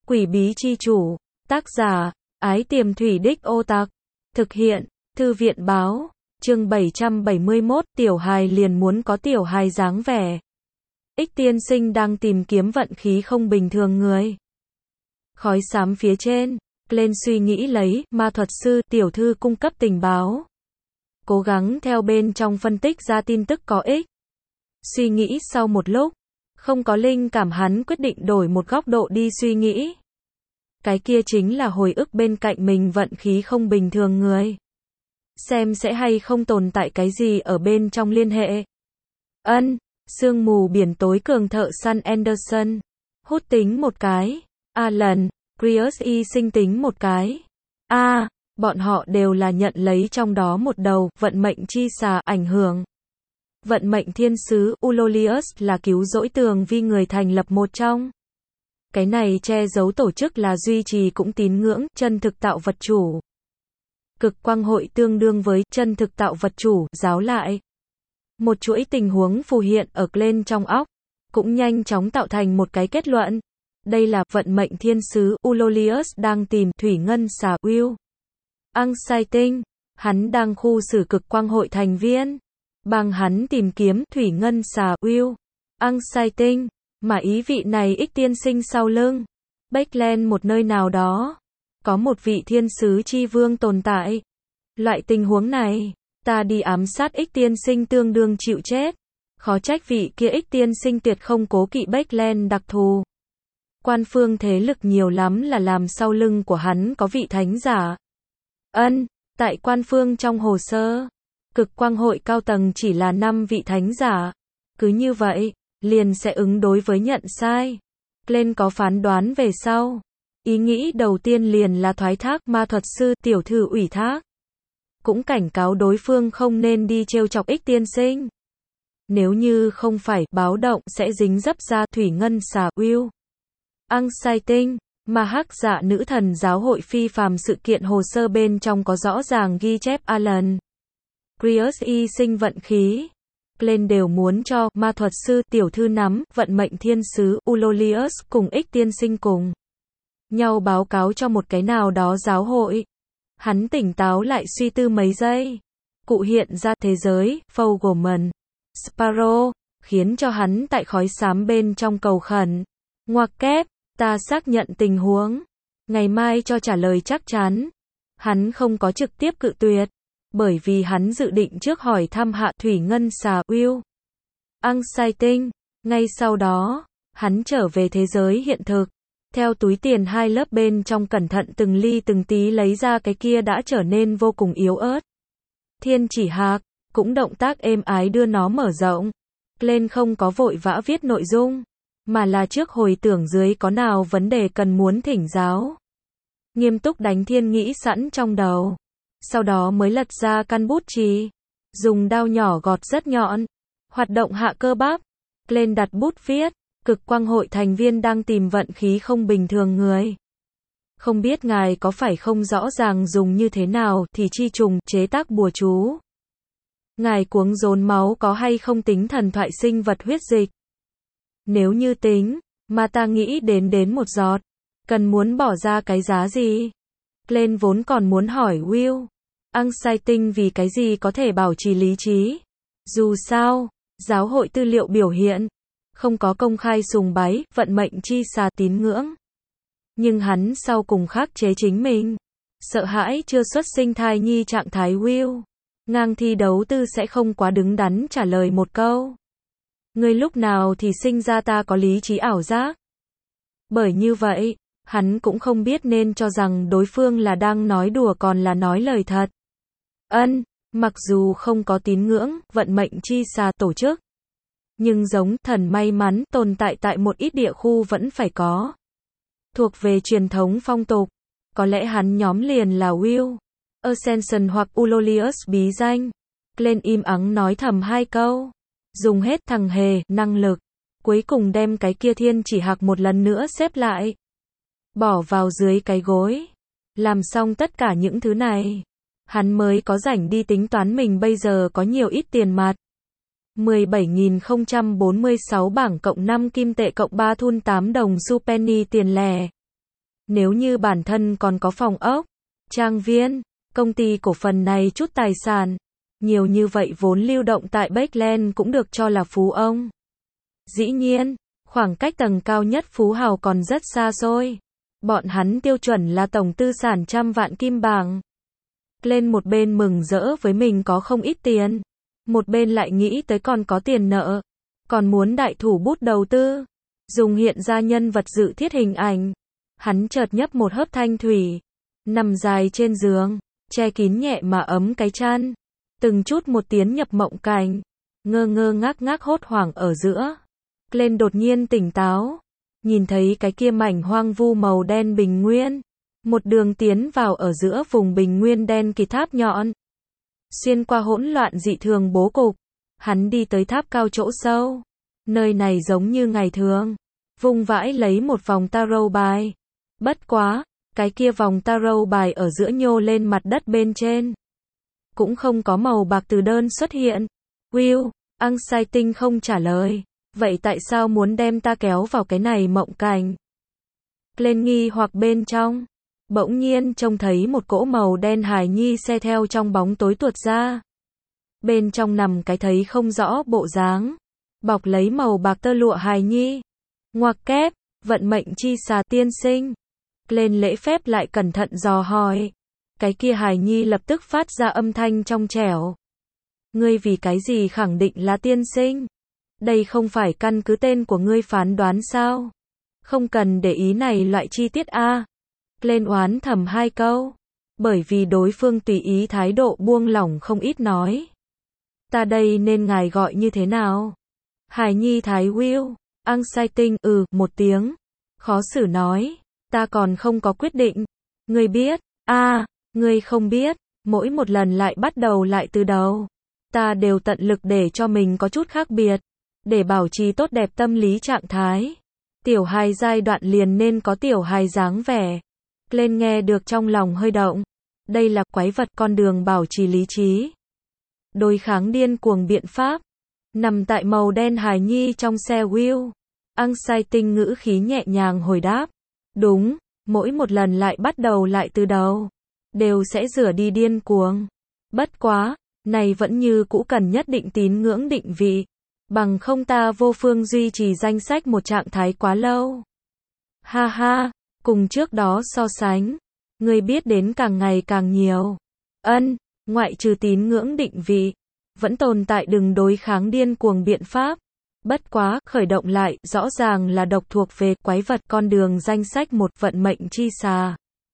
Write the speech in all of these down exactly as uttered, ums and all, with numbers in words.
Quỷ bí chi chủ. Tác giả, Ái Tiềm Thủy Đích Ô Tặc. Thực hiện, Thư viện báo. Chương bảy trăm bảy mươi mốt, tiểu hài liền muốn có tiểu hài dáng vẻ. Ích tiên sinh đang tìm kiếm vận khí không bình thường người. Khói xám phía trên, lên suy nghĩ lấy, ma thuật sư, tiểu thư cung cấp tình báo. Cố gắng theo bên trong phân tích ra tin tức có ích. Suy nghĩ sau một lúc, không có linh cảm, hắn quyết định đổi một góc độ đi suy nghĩ. Cái kia chính là hồi ức bên cạnh mình vận khí không bình thường người. Xem sẽ hay không tồn tại cái gì ở bên trong liên hệ. Ân, sương mù biển tối cường thợ săn Anderson. Hút tính một cái. Alan, Prius y sinh tính một cái. A, à, bọn họ đều là nhận lấy trong đó một đầu, vận mệnh chi xà, ảnh hưởng. Vận mệnh thiên sứ, Ulolius là cứu rỗi tường vi người thành lập một trong. Cái này che giấu tổ chức là duy trì cũng tín ngưỡng, chân thực tạo vật chủ. Cực quang hội tương đương với chân thực tạo vật chủ, giáo lại. Một chuỗi tình huống phù hiện ở lên trong óc, cũng nhanh chóng tạo thành một cái kết luận. Đây là vận mệnh thiên sứ, Ulolius đang tìm thủy ngân xà Will. Anxiety, hắn đang khu xử cực quang hội thành viên. Bằng hắn tìm kiếm thủy ngân xà Will. Anxiety, mà ý vị này ích tiên sinh sau lưng. Backland một nơi nào đó. Có một vị thiên sứ chi vương tồn tại. Loại tình huống này, ta đi ám sát ích tiên sinh tương đương chịu chết. Khó trách vị kia ích tiên sinh tuyệt không cố kỵ Backland đặc thù. Quan phương thế lực nhiều lắm là làm sau lưng của hắn có vị thánh giả. Ân, tại quan phương trong hồ sơ, cực quang hội cao tầng chỉ là năm vị thánh giả. Cứ như vậy, liền sẽ ứng đối với nhận sai. Lên có phán đoán về sau. Ý nghĩ đầu tiên liền là thoái thác ma thuật sư, tiểu thư ủy thác. Cũng cảnh cáo đối phương không nên đi trêu chọc ích tiên sinh. Nếu như không phải, báo động sẽ dính dấp ra thủy ngân xà Will. Anxiety, mà hắc dạ nữ thần giáo hội phi phàm sự kiện hồ sơ bên trong có rõ ràng ghi chép Alan. Prius y sinh vận khí. Lên đều muốn cho ma thuật sư, tiểu thư nắm vận mệnh thiên sứ Ulolius cùng ích tiên sinh cùng nhau báo cáo cho một cái nào đó giáo hội. Hắn tỉnh táo lại suy tư mấy giây. Cụ hiện ra thế giới, Fogelman, Sparrow, khiến cho hắn tại khói xám bên trong cầu khẩn. Ngoặc kép, ta xác nhận tình huống. Ngày mai cho trả lời chắc chắn. Hắn không có trực tiếp cự tuyệt. Bởi vì hắn dự định trước hỏi thăm hạ thủy ngân xà Will. Anxiety, ngay sau đó, hắn trở về thế giới hiện thực. Theo túi tiền hai lớp bên trong cẩn thận từng ly từng tí lấy ra cái kia đã trở nên vô cùng yếu ớt. Thiên chỉ hạc, cũng động tác êm ái đưa nó mở rộng. Lên không có vội vã viết nội dung, mà là trước hồi tưởng dưới có nào vấn đề cần muốn thỉnh giáo. Nghiêm túc đánh thiên nghĩ sẵn trong đầu. Sau đó mới lật ra căn bút chì. Dùng dao nhỏ gọt rất nhọn. Hoạt động hạ cơ bắp. Lên đặt bút viết. Cực quang hội thành viên đang tìm vận khí không bình thường người. Không biết ngài có phải không rõ ràng dùng như thế nào thì chi trùng chế tác bùa chú. Ngài cuống dồn máu có hay không tính thần thoại sinh vật huyết dịch. Nếu như tính, mà ta nghĩ đến đến một giọt. Cần muốn bỏ ra cái giá gì? Lên vốn còn muốn hỏi Will. Anxiety vì cái gì có thể bảo trì lý trí. Dù sao, giáo hội tư liệu biểu hiện. Không có công khai sùng bái, vận mệnh chi xà tín ngưỡng. Nhưng hắn sau cùng khắc chế chính mình. Sợ hãi chưa xuất sinh thai nhi trạng thái Will. Ngang thi đấu tư sẽ không quá đứng đắn trả lời một câu. Ngươi lúc nào thì sinh ra ta có lý trí ảo giác. Bởi như vậy, hắn cũng không biết nên cho rằng đối phương là đang nói đùa còn là nói lời thật. Ân, mặc dù không có tín ngưỡng, vận mệnh chi xà tổ chức. Nhưng giống thần may mắn tồn tại tại một ít địa khu vẫn phải có. Thuộc về truyền thống phong tục. Có lẽ hắn nhóm liền là Will. Ascension hoặc Ulolius bí danh. Lên im ắng nói thầm hai câu. Dùng hết thằng hề, năng lực. Cuối cùng đem cái kia thiên chỉ hạc một lần nữa xếp lại. Bỏ vào dưới cái gối. Làm xong tất cả những thứ này. Hắn mới có rảnh đi tính toán mình bây giờ có nhiều ít tiền mặt. mười bảy nghìn không trăm bốn mươi sáu bảng cộng năm kim tệ cộng ba thun tám đồng xu penny tiền lẻ. Nếu như bản thân còn có phòng ốc, trang viên, công ty cổ phần này chút tài sản, nhiều như vậy vốn lưu động tại Backland cũng được cho là phú ông. Dĩ nhiên, khoảng cách tầng cao nhất phú hào còn rất xa xôi. Bọn hắn tiêu chuẩn là tổng tư sản trăm vạn kim bảng. Lên một bên mừng rỡ với mình có không ít tiền, một bên lại nghĩ tới còn có tiền nợ, còn muốn đại thủ bút đầu tư, dùng hiện ra nhân vật dự thiết hình ảnh. Hắn chợt nhấp một hớp thanh thủy, nằm dài trên giường, che kín nhẹ mà ấm cái chăn, từng chút một tiến nhập mộng cảnh, ngơ ngơ ngác ngác hốt hoảng ở giữa. Lên đột nhiên tỉnh táo, nhìn thấy cái kia mảnh hoang vu màu đen bình nguyên, một đường tiến vào ở giữa vùng bình nguyên đen kịt tháp nhọn. Xuyên qua hỗn loạn dị thường bố cục, hắn đi tới tháp cao chỗ sâu. Nơi này giống như ngày thường, vung vãi lấy một vòng tarot bài. Bất quá, cái kia vòng tarot bài ở giữa nhô lên mặt đất bên trên. Cũng không có màu bạc từ đơn xuất hiện. Will, Anxiety không trả lời. Vậy tại sao muốn đem ta kéo vào cái này mộng cảnh? Lên nghi hoặc bên trong. Bỗng nhiên trông thấy một cỗ màu đen hài nhi xe theo trong bóng tối tuột ra. Bên trong nằm cái thấy không rõ bộ dáng. Bọc lấy màu bạc tơ lụa hài nhi. Ngoặc kép, vận mệnh chi xà tiên sinh. Lên lễ phép lại cẩn thận dò hỏi. Cái kia hài nhi lập tức phát ra âm thanh trong trẻo. Ngươi vì cái gì khẳng định là tiên sinh? Đây không phải căn cứ tên của ngươi phán đoán sao? Không cần để ý này loại chi tiết a. Lên oán thầm hai câu. Bởi vì đối phương tùy ý thái độ buông lỏng không ít nói. Ta đây nên ngài gọi như thế nào? Hải Nhi thái Will, Anxiety, ừ, một tiếng. Khó xử nói. Ta còn không có quyết định. Ngươi biết, a à, ngươi không biết, mỗi một lần lại bắt đầu lại từ đầu. Ta đều tận lực để cho mình có chút khác biệt. Để bảo trì tốt đẹp tâm lý trạng thái. Tiểu hài giai đoạn liền nên có tiểu hài dáng vẻ. Lên nghe được trong lòng hơi động. Đây là quái vật con đường bảo trì lý trí. Đối kháng điên cuồng biện pháp. Nằm tại màu đen hài nhi trong xe Will. Anxiety ngữ khí nhẹ nhàng hồi đáp. Đúng, mỗi một lần lại bắt đầu lại từ đầu. Đều sẽ rửa đi điên cuồng. Bất quá, này vẫn như cũ cần nhất định tín ngưỡng định vị. Bằng không ta vô phương duy trì danh sách một trạng thái quá lâu. Ha ha, cùng trước đó so sánh, ngươi biết đến càng ngày càng nhiều. Ân, ngoại trừ tín ngưỡng định vị, vẫn tồn tại đừng đối kháng điên cuồng biện pháp. Bất quá, khởi động lại, rõ ràng là độc thuộc về quái vật con đường danh sách một vận mệnh chi xà.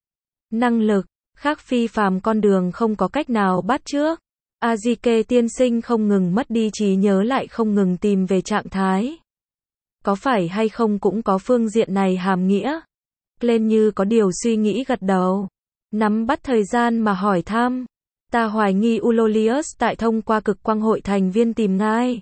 Năng lực, khác phi phàm con đường không có cách nào bắt chước. Azike tiên sinh không ngừng mất đi trí nhớ lại không ngừng tìm về trạng thái. Có phải hay không cũng có phương diện này hàm nghĩa. Lên như có điều suy nghĩ gật đầu. Nắm bắt thời gian mà hỏi thăm. Ta hoài nghi Ulolius tại thông qua cực quang hội thành viên tìm ngài.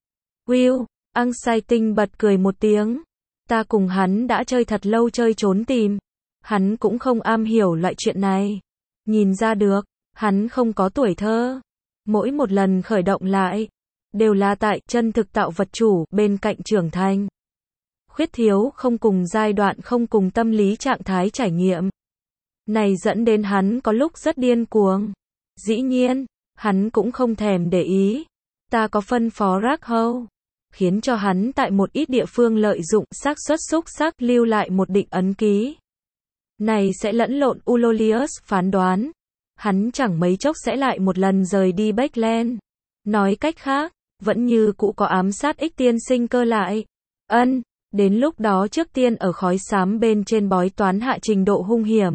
Will, Anxiety bật cười một tiếng. Ta cùng hắn đã chơi thật lâu chơi trốn tìm. Hắn cũng không am hiểu loại chuyện này. Nhìn ra được, hắn không có tuổi thơ. Mỗi một lần khởi động lại, đều là tại chân thực tạo vật chủ bên cạnh trưởng thành. Khuyết thiếu không cùng giai đoạn không cùng tâm lý trạng thái trải nghiệm. Này dẫn đến hắn có lúc rất điên cuồng. Dĩ nhiên, hắn cũng không thèm để ý. Ta có phân phó rác hâu. Khiến cho hắn tại một ít địa phương lợi dụng xác suất xúc xác lưu lại một định ấn ký. Này sẽ lẫn lộn Ulolius phán đoán. Hắn chẳng mấy chốc sẽ lại một lần rời đi Backland. Nói cách khác, vẫn như cũ có ám sát ích tiên sinh cơ lại. Ân, đến lúc đó trước tiên ở khói xám bên trên bói toán hạ trình độ hung hiểm.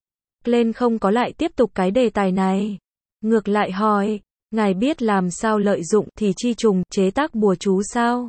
Lên không có lại tiếp tục cái đề tài này. Ngược lại hỏi, ngài biết làm sao lợi dụng thì chi trùng chế tác bùa chú sao?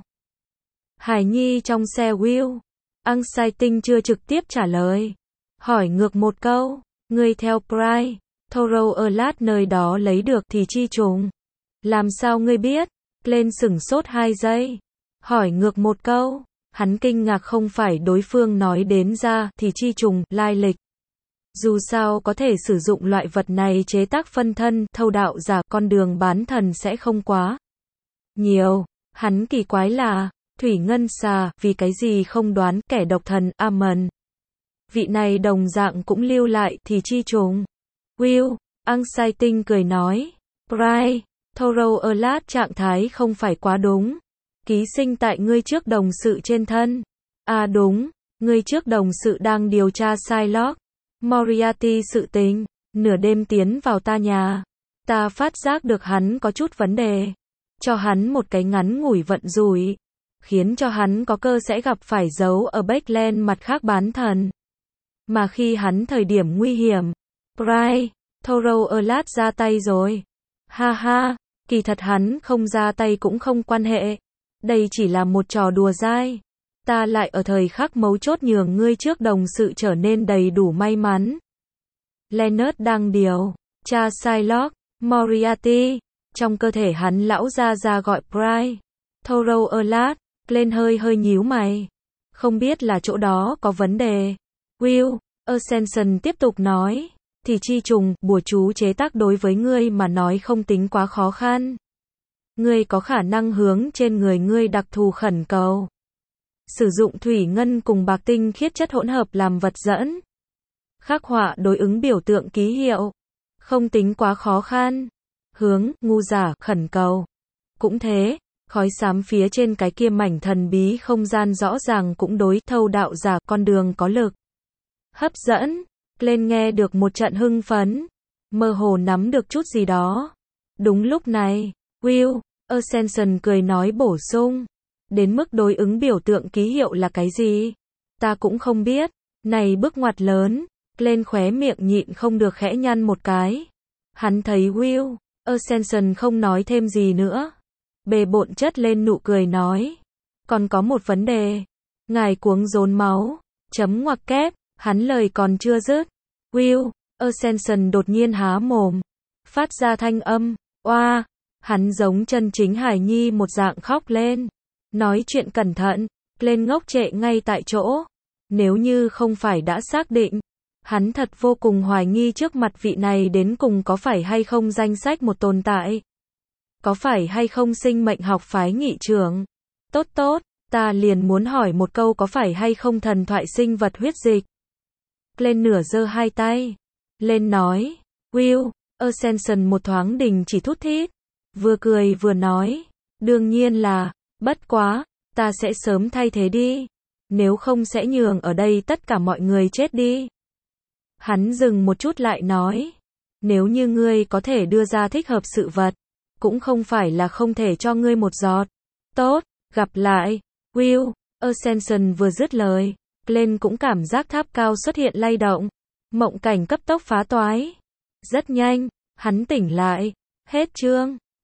Hải Nhi trong xe Will. Anxiety chưa trực tiếp trả lời. Hỏi ngược một câu, ngươi theo Pride. Thorough ở lát nơi đó lấy được thì chi trùng. Làm sao ngươi biết? Lên sửng sốt hai giây. Hỏi ngược một câu. Hắn kinh ngạc không phải đối phương nói đến ra thì chi trùng, lai lịch. Dù sao có thể sử dụng loại vật này chế tác phân thân, thâu đạo giả, con đường bán thần sẽ không quá nhiều. Hắn kỳ quái là, thủy ngân xà, vì cái gì không đoán kẻ độc thần, Amen. vị này đồng dạng cũng lưu lại thì chi trùng. Will, Exciting cười nói. Bright, Thorough Alert trạng thái không phải quá đúng. Ký sinh tại ngươi trước đồng sự trên thân. À đúng, ngươi trước đồng sự đang điều tra Shylock Moriarty sự tình. Nửa đêm tiến vào ta nhà. Ta phát giác được hắn có chút vấn đề. Cho hắn một cái ngắn ngủi vận rủi. Khiến cho hắn có cơ sẽ gặp phải dấu ở Backland mặt khác bán thần. Mà khi hắn thời điểm nguy hiểm, Bright, Thorough Alert ra tay rồi. Ha ha, kỳ thật hắn không ra tay cũng không quan hệ. Đây chỉ là một trò đùa dai. Ta lại ở thời khắc mấu chốt nhường ngươi trước đồng sự trở nên đầy đủ may mắn. Leonard đang điều tra Shylock Moriarty. Trong cơ thể hắn lão ra ra gọi Bright, Thorough Alert. Lên hơi hơi nhíu mày. Không biết là chỗ đó có vấn đề. Will, Ascension tiếp tục nói. Thì chi trùng, bùa chú chế tác đối với ngươi mà nói không tính quá khó khăn. Ngươi có khả năng hướng trên người ngươi đặc thù khẩn cầu. Sử dụng thủy ngân cùng bạc tinh khiết chất hỗn hợp làm vật dẫn. Khắc họa đối ứng biểu tượng ký hiệu. Không tính quá khó khăn. Hướng, ngu giả, khẩn cầu. Cũng thế, khói xám phía trên cái kia mảnh thần bí không gian rõ ràng cũng đối thâu đạo giả con đường có lực. Hấp dẫn. Lên nghe được một trận hưng phấn. Mơ hồ nắm được chút gì đó. Đúng lúc này, Will, Ascension cười nói bổ sung. Đến mức đối ứng biểu tượng ký hiệu là cái gì? Ta cũng không biết. Này bước ngoặt lớn. Lên khóe miệng nhịn không được khẽ nhăn một cái. Hắn thấy Will, Ascension không nói thêm gì nữa. Bề bộn chất lên nụ cười nói. Còn có một vấn đề. Ngài cuống rốn máu. Chấm ngoặc kép. Hắn lời còn chưa dứt. Will, Ascension đột nhiên há mồm. Phát ra thanh âm. Oa. Hắn giống chân chính hài nhi một dạng khóc lên. Nói chuyện cẩn thận. Lên ngốc trệ ngay tại chỗ. Nếu như không phải đã xác định. Hắn thật vô cùng hoài nghi trước mặt vị này đến cùng có phải hay không danh sách một tồn tại. Có phải hay không sinh mệnh học phái nghị trưởng. Tốt tốt, ta liền muốn hỏi một câu có phải hay không thần thoại sinh vật huyết dịch. Lên nửa giơ hai tay. Lên nói. Will, Ascension một thoáng đình chỉ thút thít. Vừa cười vừa nói. Đương nhiên là, bất quá, ta sẽ sớm thay thế đi. Nếu không sẽ nhường ở đây tất cả mọi người chết đi. Hắn dừng một chút lại nói. Nếu như ngươi có thể đưa ra thích hợp sự vật. Cũng không phải là không thể cho ngươi một giọt. Tốt, gặp lại. Will, Ascension vừa dứt lời. Lên cũng cảm giác tháp cao xuất hiện lay động. Mộng cảnh cấp tốc phá toái. Rất nhanh, hắn tỉnh lại. Hết chương.